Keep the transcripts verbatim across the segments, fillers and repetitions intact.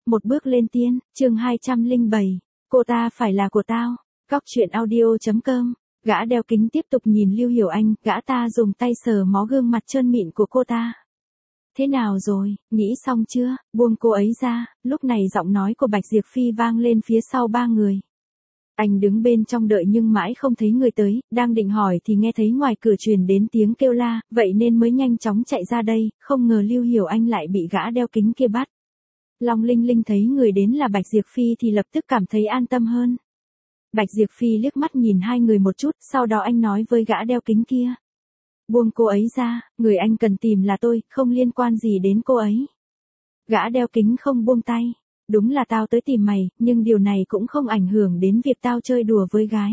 Một bước lên tiên, chương hai trăm lẻ bảy, cô ta phải là của tao. Góc truyện audio.com, gã đeo kính tiếp tục nhìn Lưu Hiểu Anh, gã ta dùng tay sờ mó gương mặt trơn mịn của cô ta. Thế nào rồi, nghĩ xong chưa, buông cô ấy ra, lúc này giọng nói của Bạch Diệp Phi vang lên phía sau ba người. Anh đứng bên trong đợi nhưng mãi không thấy người tới, đang định hỏi thì nghe thấy ngoài cửa truyền đến tiếng kêu la, vậy nên mới nhanh chóng chạy ra đây, không ngờ Lưu Hiểu Anh lại bị gã đeo kính kia bắt. Long Linh Linh thấy người đến là Bạch Diệp Phi thì lập tức cảm thấy an tâm hơn. Bạch Diệp Phi liếc mắt nhìn hai người một chút, sau đó anh nói với gã đeo kính kia. Buông cô ấy ra, người anh cần tìm là tôi, không liên quan gì đến cô ấy. Gã đeo kính không buông tay. Đúng là tao tới tìm mày, nhưng điều này cũng không ảnh hưởng đến việc tao chơi đùa với gái.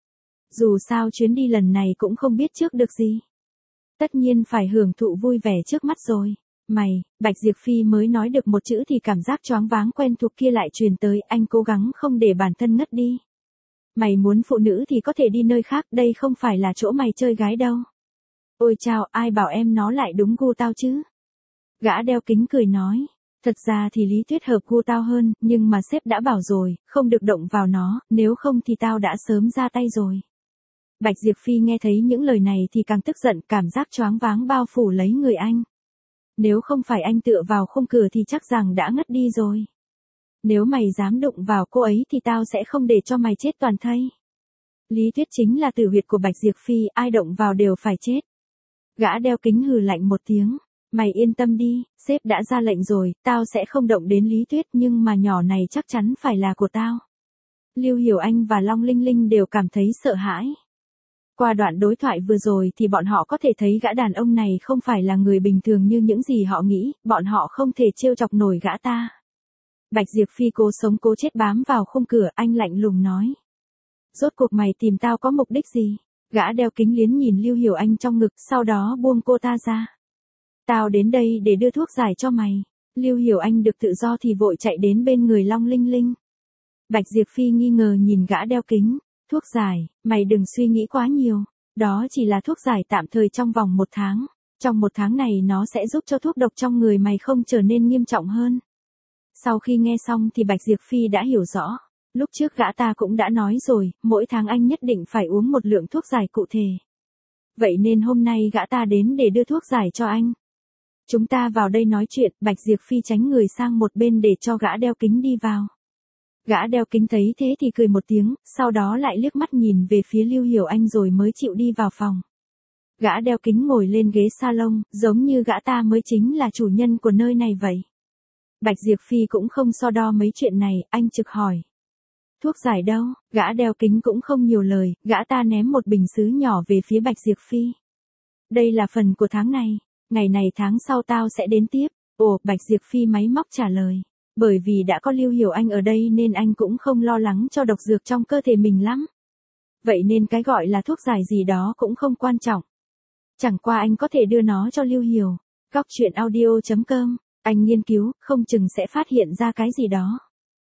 Dù sao chuyến đi lần này cũng không biết trước được gì. Tất nhiên phải hưởng thụ vui vẻ trước mắt rồi. Mày, Bạch Diệp Phi mới nói được một chữ thì cảm giác choáng váng quen thuộc kia lại truyền tới, anh cố gắng không để bản thân ngất đi. Mày muốn phụ nữ thì có thể đi nơi khác, đây không phải là chỗ mày chơi gái đâu. Ôi chao, ai bảo em nó lại đúng gu tao chứ? Gã đeo kính cười nói. Thật ra thì lý thuyết hợp gu tao hơn, nhưng mà sếp đã bảo rồi, không được động vào nó, nếu không thì tao đã sớm ra tay rồi. Bạch Diệp Phi nghe thấy những lời này thì càng tức giận, cảm giác choáng váng bao phủ lấy người anh. Nếu không phải anh tựa vào khung cửa thì chắc rằng đã ngất đi rồi. Nếu mày dám đụng vào cô ấy thì tao sẽ không để cho mày chết toàn thây. Lý thuyết chính là tử huyệt của Bạch Diệp Phi, ai động vào đều phải chết. Gã đeo kính hừ lạnh một tiếng. Mày yên tâm đi, sếp đã ra lệnh rồi, tao sẽ không động đến lý thuyết nhưng mà nhỏ này chắc chắn phải là của tao. Lưu Hiểu Anh và Long Linh Linh đều cảm thấy sợ hãi. Qua đoạn đối thoại vừa rồi thì bọn họ có thể thấy gã đàn ông này không phải là người bình thường như những gì họ nghĩ, bọn họ không thể trêu chọc nổi gã ta. Bạch Diệp Phi cố sống cố chết bám vào khung cửa, anh lạnh lùng nói. Rốt cuộc mày tìm tao có mục đích gì? Gã đeo kính liến nhìn Lưu Hiểu Anh trong ngực, sau đó buông cô ta ra. Tao đến đây để đưa thuốc giải cho mày. Lưu Hiểu Anh được tự do thì vội chạy đến bên người Long Linh Linh. Bạch Diệp Phi nghi ngờ nhìn gã đeo kính. Thuốc giải, mày đừng suy nghĩ quá nhiều. Đó chỉ là thuốc giải tạm thời trong vòng một tháng. Trong một tháng này nó sẽ giúp cho thuốc độc trong người mày không trở nên nghiêm trọng hơn. Sau khi nghe xong thì Bạch Diệp Phi đã hiểu rõ. Lúc trước gã ta cũng đã nói rồi, mỗi tháng anh nhất định phải uống một lượng thuốc giải cụ thể. Vậy nên hôm nay gã ta đến để đưa thuốc giải cho anh. Chúng ta vào đây nói chuyện, Bạch Diệp Phi tránh người sang một bên để cho gã đeo kính đi vào. Gã đeo kính thấy thế thì cười một tiếng, sau đó lại liếc mắt nhìn về phía Lưu Hiểu Anh rồi mới chịu đi vào phòng. Gã đeo kính ngồi lên ghế salon, giống như gã ta mới chính là chủ nhân của nơi này vậy. Bạch Diệp Phi cũng không so đo mấy chuyện này, anh trực hỏi. Thuốc giải đâu? Gã đeo kính cũng không nhiều lời, gã ta ném một bình sứ nhỏ về phía Bạch Diệp Phi. Đây là phần của tháng này. Ngày này tháng sau tao sẽ đến tiếp. Ồ, Bạch Diệp Phi máy móc trả lời. Bởi vì đã có Lưu Hiểu Anh ở đây nên anh cũng không lo lắng cho độc dược trong cơ thể mình lắm. Vậy nên cái gọi là thuốc giải gì đó cũng không quan trọng. Chẳng qua anh có thể đưa nó cho Lưu Hiểu. Góc truyện audio.com, anh nghiên cứu, không chừng sẽ phát hiện ra cái gì đó.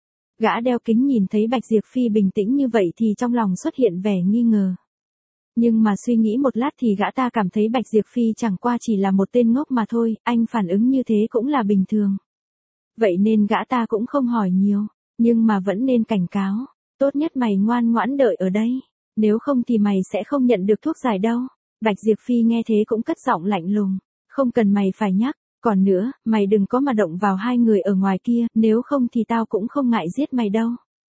Gã đeo kính nhìn thấy Bạch Diệp Phi bình tĩnh như vậy thì trong lòng xuất hiện vẻ nghi ngờ. Nhưng mà suy nghĩ một lát thì gã ta cảm thấy Bạch Diệp Phi chẳng qua chỉ là một tên ngốc mà thôi, anh phản ứng như thế cũng là bình thường. Vậy nên gã ta cũng không hỏi nhiều, nhưng mà vẫn nên cảnh cáo. Tốt nhất mày ngoan ngoãn đợi ở đây, nếu không thì mày sẽ không nhận được thuốc giải đâu. Bạch Diệp Phi nghe thế cũng cất giọng lạnh lùng, không cần mày phải nhắc, còn nữa, mày đừng có mà động vào hai người ở ngoài kia, nếu không thì tao cũng không ngại giết mày đâu.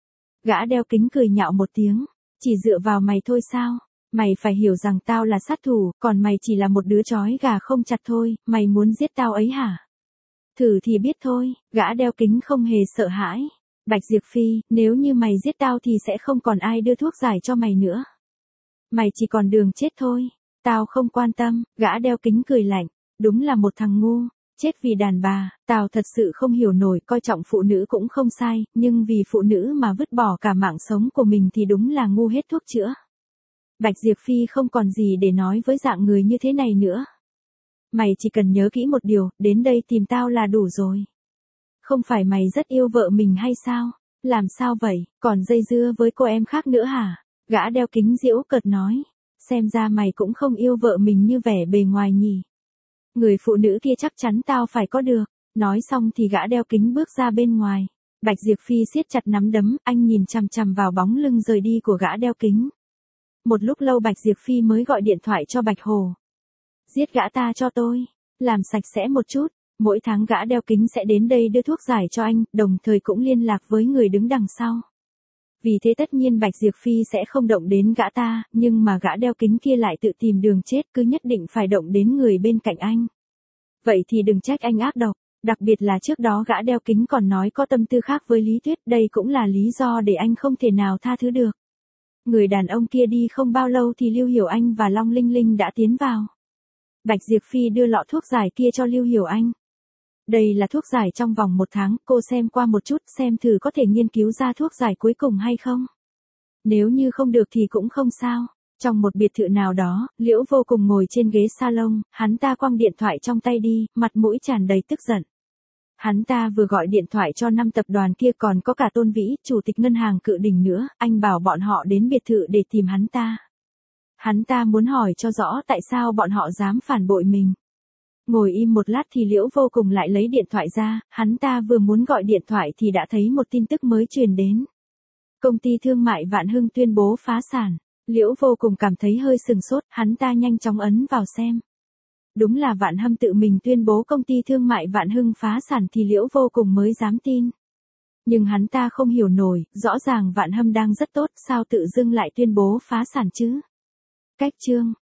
Gã đeo kính cười nhạo một tiếng, chỉ dựa vào mày thôi sao? Mày phải hiểu rằng tao là sát thủ, còn mày chỉ là một đứa chói gà không chặt thôi, mày muốn giết tao ấy hả? Thử thì biết thôi, gã đeo kính không hề sợ hãi. Bạch Diệp Phi, nếu như mày giết tao thì sẽ không còn ai đưa thuốc giải cho mày nữa. Mày chỉ còn đường chết thôi, tao không quan tâm, gã đeo kính cười lạnh, đúng là một thằng ngu, chết vì đàn bà, tao thật sự không hiểu nổi, coi trọng phụ nữ cũng không sai, nhưng vì phụ nữ mà vứt bỏ cả mạng sống của mình thì đúng là ngu hết thuốc chữa. Bạch Diệp Phi không còn gì để nói với dạng người như thế này nữa. Mày chỉ cần nhớ kỹ một điều, đến đây tìm tao là đủ rồi. Không phải mày rất yêu vợ mình hay sao? Làm sao vậy, còn dây dưa với cô em khác nữa hả? Gã đeo kính giễu cợt nói. Xem ra mày cũng không yêu vợ mình như vẻ bề ngoài nhỉ. Người phụ nữ kia chắc chắn tao phải có được. Nói xong thì gã đeo kính bước ra bên ngoài. Bạch Diệp Phi siết chặt nắm đấm, anh nhìn chằm chằm vào bóng lưng rời đi của gã đeo kính. Một lúc lâu Bạch Diệp Phi mới gọi điện thoại cho Bạch Hồ. Giết gã ta cho tôi, làm sạch sẽ một chút, mỗi tháng gã đeo kính sẽ đến đây đưa thuốc giải cho anh, đồng thời cũng liên lạc với người đứng đằng sau. Vì thế tất nhiên Bạch Diệp Phi sẽ không động đến gã ta, nhưng mà gã đeo kính kia lại tự tìm đường chết, cứ nhất định phải động đến người bên cạnh anh. Vậy thì đừng trách anh ác độc, đặc biệt là trước đó gã đeo kính còn nói có tâm tư khác với Lý Tuyết, đây cũng là lý do để anh không thể nào tha thứ được. Người đàn ông kia đi không bao lâu thì Lưu Hiểu Anh và Long Linh Linh đã tiến vào. Bạch Diệp Phi đưa lọ thuốc giải kia cho Lưu Hiểu Anh. Đây là thuốc giải trong vòng một tháng, cô xem qua một chút xem thử có thể nghiên cứu ra thuốc giải cuối cùng hay không. Nếu như không được thì cũng không sao. Trong một biệt thự nào đó, Liễu Vô Cùng ngồi trên ghế salon, hắn ta quăng điện thoại trong tay đi, mặt mũi tràn đầy tức giận. Hắn ta vừa gọi điện thoại cho năm tập đoàn kia, còn có cả Tôn Vĩ, chủ tịch ngân hàng Cự Đỉnh nữa, anh bảo bọn họ đến biệt thự để tìm hắn ta. Hắn ta muốn hỏi cho rõ tại sao bọn họ dám phản bội mình. Ngồi im một lát thì Liễu Vô Cùng lại lấy điện thoại ra, hắn ta vừa muốn gọi điện thoại thì đã thấy một tin tức mới truyền đến. Công ty thương mại Vạn Hưng tuyên bố phá sản. Liễu Vô Cùng cảm thấy hơi sừng sốt, hắn ta nhanh chóng ấn vào xem. Đúng là Vạn Hâm tự mình tuyên bố công ty thương mại Vạn Hưng phá sản thì Liễu Vô Cùng mới dám tin. Nhưng hắn ta không hiểu nổi, rõ ràng Vạn Hâm đang rất tốt, sao tự dưng lại tuyên bố phá sản chứ? Cách chương